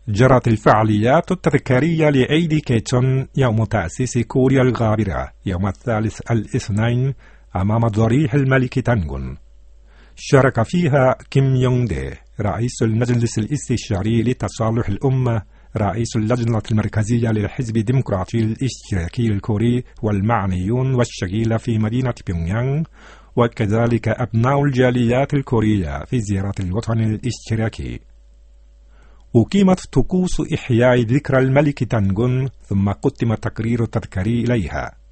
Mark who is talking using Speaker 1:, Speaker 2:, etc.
Speaker 1: جرت الفعاليات التذكارية لعيد كيتشون يوم تأسيس كوريا الغابرة يوم الثالث الاثنين أمام ضريح الملك تانغون. شارك فيها كيم يونغ دي رئيس المجلس الاستشاري لتصالح الأمة، رئيس اللجنة المركزية للحزب الديمقراطي الاشتراكي الكوري، والمعنيون والشغيلة في مدينة بيونغيانغ، وكذلك أبناء الجاليات الكورية في زيارة الوطن الاشتراكي. أقيمت طقوس إحياء ذكرى الملك تانغون، ثم قدم تقرير تذكاري إليها.